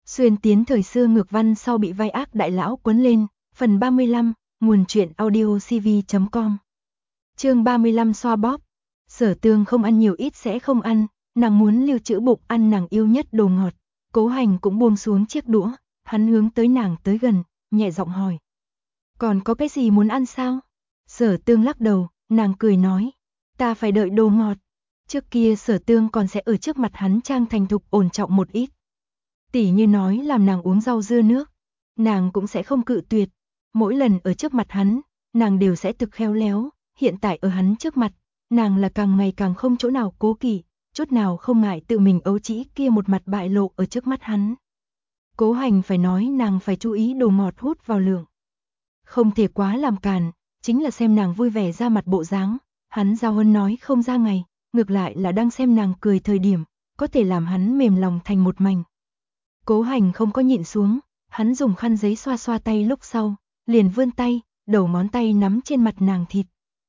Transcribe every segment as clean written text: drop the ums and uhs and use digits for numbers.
Xuyên tiến thời xưa ngược văn sau bị vai ác đại lão quấn lên, phần 35, nguồn truyện audio cv.com. Chương 35 xoa bóp. Sở Tương không ăn nhiều ít sẽ không ăn, nàng muốn lưu trữ bụng ăn nàng yêu nhất đồ ngọt. Cố Hành cũng buông xuống chiếc đũa, hắn hướng tới nàng tới gần, nhẹ giọng hỏi. Còn có cái gì muốn ăn sao? Sở Tương lắc đầu, nàng cười nói. Ta phải đợi đồ ngọt. Trước kia Sở Tương còn sẽ ở trước mặt hắn trang thành thục ổn trọng một ít. Tỉ như nói làm nàng uống rau dưa nước, nàng cũng sẽ không cự tuyệt. Mỗi lần ở trước mặt hắn, nàng đều sẽ thực khéo léo. Hiện tại ở hắn trước mặt, nàng là càng ngày càng không chỗ nào cố kỵ, chút nào không ngại tự mình ấu trĩ kia một mặt bại lộ ở trước mắt hắn. Cố Hành phải nói nàng phải chú ý đồ ngọt hút vào lượng. Không thể quá làm càn, chính là xem nàng vui vẻ ra mặt bộ dáng, hắn giao hân nói không ra ngày, ngược lại là đang xem nàng cười thời điểm, có thể làm hắn mềm lòng thành một mảnh. Cố Hành không có nhịn xuống, hắn dùng khăn giấy xoa xoa tay lúc sau, liền vươn tay, đầu ngón tay nắm trên mặt nàng thịt.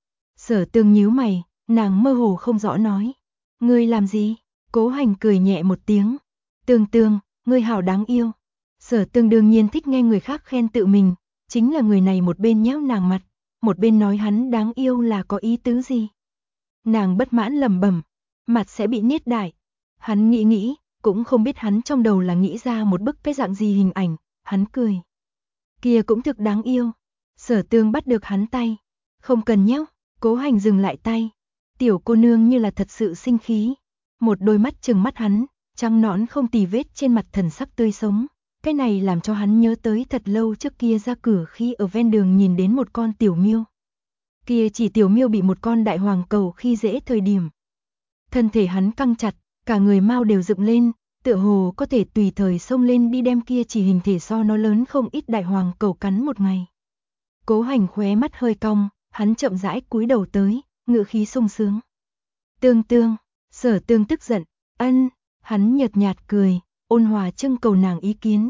Sở Tương nhíu mày, nàng mơ hồ không rõ nói. Ngươi làm gì? Cố Hành cười nhẹ một tiếng. Tương Tương, ngươi hảo đáng yêu. Sở Tương đương nhiên thích nghe người khác khen tự mình, chính là người này một bên nhéo nàng mặt, một bên nói hắn đáng yêu là có ý tứ gì. Nàng bất mãn lẩm bẩm, mặt sẽ bị niết đại. Hắn nghĩ nghĩ, cũng không biết hắn trong đầu là nghĩ ra một bức cái dạng gì hình ảnh, hắn cười. Kia cũng thực đáng yêu. Sở Tương bắt được hắn tay. Không cần nhéo. Cố Hành dừng lại tay. Tiểu cô nương như là thật sự sinh khí. Một đôi mắt trừng mắt hắn, trắng nõn không tì vết trên mặt thần sắc tươi sống. Cái này làm cho hắn nhớ tới thật lâu trước kia ra cửa khi ở ven đường nhìn đến một con tiểu miêu. Kia chỉ tiểu miêu bị một con đại hoàng cầu khi dễ thời điểm. Thân thể hắn căng chặt, cả người mau đều dựng lên, tựa hồ có thể tùy thời xông lên đi đem kia chỉ hình thể so nó lớn không ít đại hoàng cầu cắn một ngày. Cố Hành khóe mắt hơi cong, hắn chậm rãi cúi đầu tới, ngữ khí sung sướng. Tương Tương, Sở Tương tức giận, ân, hắn nhợt nhạt cười, ôn hòa trưng cầu nàng ý kiến.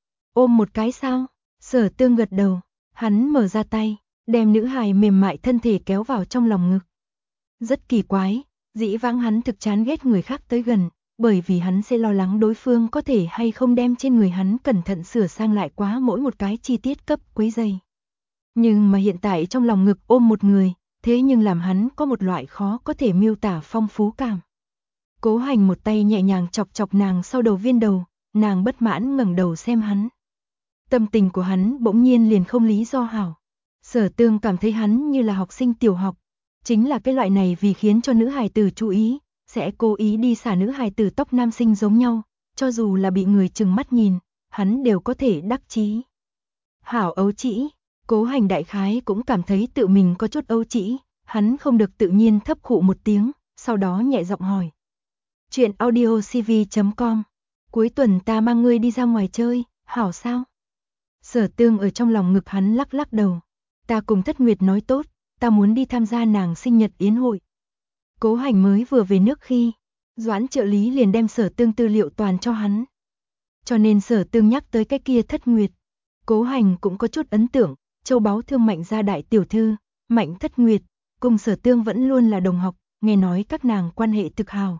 Ôm một cái sao? Sở Tương gật đầu, hắn mở ra tay, đem nữ hài mềm mại thân thể kéo vào trong lòng ngực. Rất kỳ quái, dĩ vãng hắn thực chán ghét người khác tới gần, bởi vì hắn sẽ lo lắng đối phương có thể hay không đem trên người hắn cẩn thận sửa sang lại quá mỗi một cái chi tiết cấp quấy rầy. Nhưng mà hiện tại trong lòng ngực ôm một người, thế nhưng làm hắn có một loại khó có thể miêu tả phong phú cảm. Cố Hành một tay nhẹ nhàng chọc chọc nàng sau đầu viên đầu, nàng bất mãn ngẩng đầu xem hắn. Tâm tình của hắn bỗng nhiên liền không lý do hảo. Sở Tương cảm thấy hắn như là học sinh tiểu học, chính là cái loại này vì khiến cho nữ hài tử chú ý, sẽ cố ý đi xả nữ hài tử tóc nam sinh giống nhau, cho dù là bị người chừng mắt nhìn, hắn đều có thể đắc chí. Hảo ấu trĩ. Cố Hành đại khái cũng cảm thấy tự mình có chút ấu trĩ, hắn không được tự nhiên thấp khụ một tiếng, sau đó nhẹ giọng hỏi. Chuyện audio cv.com. Cuối tuần ta mang ngươi đi ra ngoài chơi, hảo sao? Sở Tương ở trong lòng ngực hắn lắc lắc đầu. Ta cùng Thất Nguyệt nói tốt, ta muốn đi tham gia nàng sinh nhật yến hội. Cố Hành mới vừa về nước khi, Doãn trợ lý liền đem Sở Tương tư liệu toàn cho hắn. Cho nên Sở Tương nhắc tới cái kia Thất Nguyệt. Cố Hành cũng có chút ấn tượng. Châu báu thương Mạnh gia đại tiểu thư, Mạnh Thất Nguyệt, cùng Sở Tương vẫn luôn là đồng học, nghe nói các nàng quan hệ thực hào.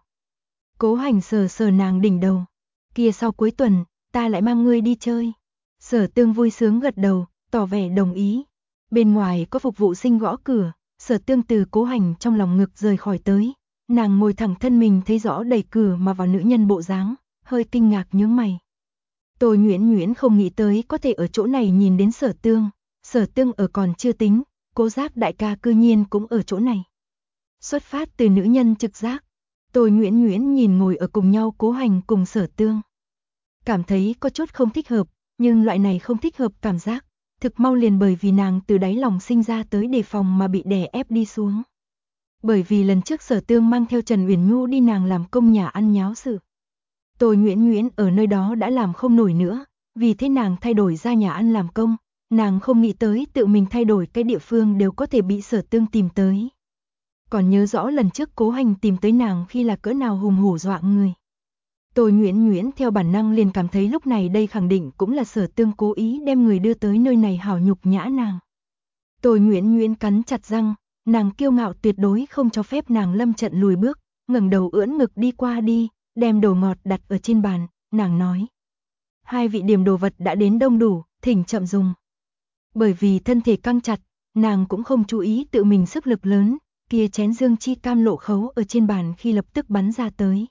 Cố Hành sờ sờ nàng đỉnh đầu. Kia sau cuối tuần, ta lại mang ngươi đi chơi. Sở Tương vui sướng gật đầu, tỏ vẻ đồng ý. Bên ngoài có phục vụ sinh gõ cửa, Sở Tương từ Cố Hành trong lòng ngực rời khỏi tới. Nàng ngồi thẳng thân mình thấy rõ đẩy cửa mà vào nữ nhân bộ dáng, hơi kinh ngạc nhướng mày. Tôi Nguyễn không nghĩ tới có thể ở chỗ này nhìn đến Sở Tương. Sở Tương ở còn chưa tính, Cố Giác đại ca cư nhiên cũng ở chỗ này. Xuất phát từ nữ nhân trực giác, Tôi Nguyễn nhìn ngồi ở cùng nhau Cố Hành cùng Sở Tương. Cảm thấy có chút không thích hợp, nhưng loại này không thích hợp cảm giác, thực mau liền bởi vì nàng từ đáy lòng sinh ra tới đề phòng mà bị đè ép đi xuống. Bởi vì lần trước Sở Tương mang theo Trần Uyển Nhu đi nàng làm công nhà ăn nháo sự. Tôi Nguyễn ở nơi đó đã làm không nổi nữa, vì thế nàng thay đổi ra nhà ăn làm công. Nàng không nghĩ tới tự mình thay đổi cái địa phương đều có thể bị Sở Tương tìm tới. Còn nhớ rõ lần trước Cố Hành tìm tới nàng khi là cỡ nào hùng hổ dọa người. Tôi Nguyễn theo bản năng liền cảm thấy lúc này đây khẳng định cũng là Sở Tương cố ý đem người đưa tới nơi này hảo nhục nhã nàng. Tôi Nguyễn cắn chặt răng, nàng kiêu ngạo tuyệt đối không cho phép nàng lâm trận lùi bước, ngẩng đầu ưỡn ngực đi qua đi, đem đồ ngọt đặt ở trên bàn, nàng nói. Hai vị điểm đồ vật đã đến đông đủ, thỉnh chậm dùng. Bởi vì thân thể căng chặt, nàng cũng không chú ý tự mình sức lực lớn, kia chén dương chi cam lộ khấu ở trên bàn khi lập tức bắn ra tới.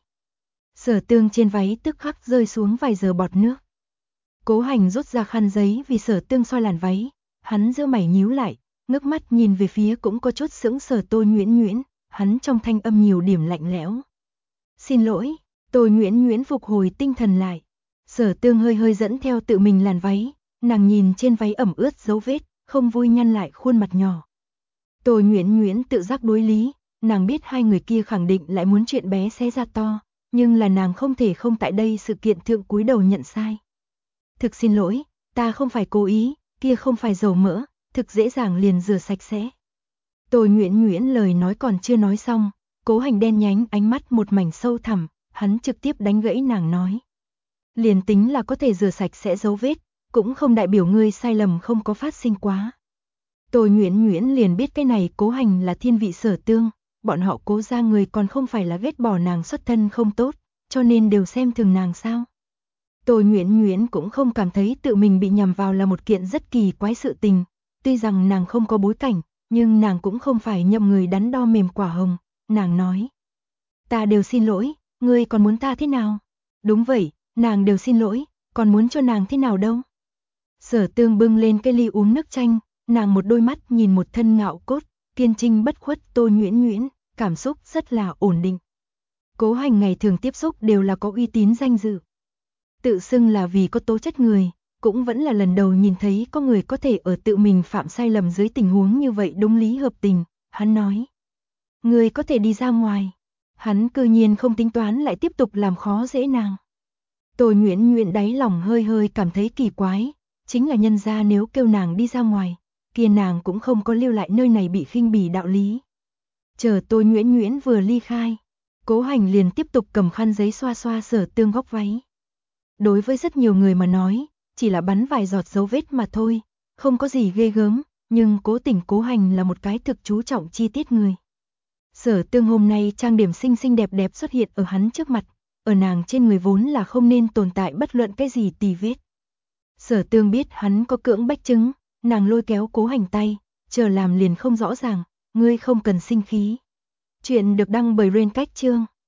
Sở Tương trên váy tức khắc rơi xuống vài giờ bọt nước. Cố Hành rút ra khăn giấy vì Sở Tương soi làn váy, hắn giơ mày nhíu lại, ngước mắt nhìn về phía cũng có chút sững sờ Tô Nhuyễn Nhuyễn, hắn trong thanh âm nhiều điểm lạnh lẽo. Xin lỗi, Tô Nhuyễn Nhuyễn phục hồi tinh thần lại. Sở Tương hơi hơi dẫn theo tự mình làn váy, nàng nhìn trên váy ẩm ướt dấu vết, không vui nhăn lại khuôn mặt nhỏ. Tô Nhuyễn Nhuyễn tự giác đối lý, nàng biết hai người kia khẳng định lại muốn chuyện bé xé ra to, nhưng là nàng không thể không tại đây sự kiện thượng cúi đầu nhận sai. Thực xin lỗi, ta không phải cố ý, kia không phải dầu mỡ, thực dễ dàng liền rửa sạch sẽ. Tô Nhuyễn Nhuyễn lời nói còn chưa nói xong, Cố Hành đen nhánh ánh mắt một mảnh sâu thẳm, hắn trực tiếp đánh gãy nàng nói. Liền tính là có thể rửa sạch sẽ dấu vết, cũng không đại biểu ngươi sai lầm không có phát sinh quá. Tô Nhuyễn Nhuyễn liền biết cái này Cố Hành là thiên vị Sở Tương, bọn họ Cố gia người còn không phải là ghét bỏ nàng xuất thân không tốt, cho nên đều xem thường nàng sao. Tô Nhuyễn Nhuyễn cũng không cảm thấy tự mình bị nhầm vào là một kiện rất kỳ quái sự tình, tuy rằng nàng không có bối cảnh, nhưng nàng cũng không phải nhậm người đắn đo mềm quả hồng, nàng nói. Ta đều xin lỗi, ngươi còn muốn ta thế nào? Đúng vậy, nàng đều xin lỗi, còn muốn cho nàng thế nào đâu? Sở Tương bưng lên cái ly uống nước chanh, nàng một đôi mắt nhìn một thân ngạo cốt, kiên trinh bất khuất Tô Nhuyễn Nhuyễn, cảm xúc rất là ổn định. Cố Hành ngày thường tiếp xúc đều là có uy tín danh dự. Tự xưng là vì có tố chất người, cũng vẫn là lần đầu nhìn thấy có người có thể ở tự mình phạm sai lầm dưới tình huống như vậy đúng lý hợp tình, hắn nói. Người có thể đi ra ngoài. Hắn cư nhiên không tính toán lại tiếp tục làm khó dễ nàng. Tô Nhuyễn Nhuyễn đáy lòng hơi hơi cảm thấy kỳ quái, chính là nhân gia nếu kêu nàng đi ra ngoài, kia nàng cũng không có lưu lại nơi này bị khinh bỉ đạo lý. Chờ Tô Nhuyễn Nhuyễn vừa ly khai, Cố Hành liền tiếp tục cầm khăn giấy xoa xoa Sở Tương góc váy. Đối với rất nhiều người mà nói, chỉ là bắn vài giọt dấu vết mà thôi, không có gì ghê gớm, nhưng Cố Tình Cố Hành là một cái thực chú trọng chi tiết người. Sở Tương hôm nay trang điểm xinh xinh đẹp đẹp xuất hiện ở hắn trước mặt, ở nàng trên người vốn là không nên tồn tại bất luận cái gì tì vết. Sở Tương biết hắn có cưỡng bách chứng, nàng lôi kéo Cố Hành tay, chờ làm liền không rõ ràng, ngươi không cần sinh khí. Chuyện được đăng bởi Rain Cách Chương.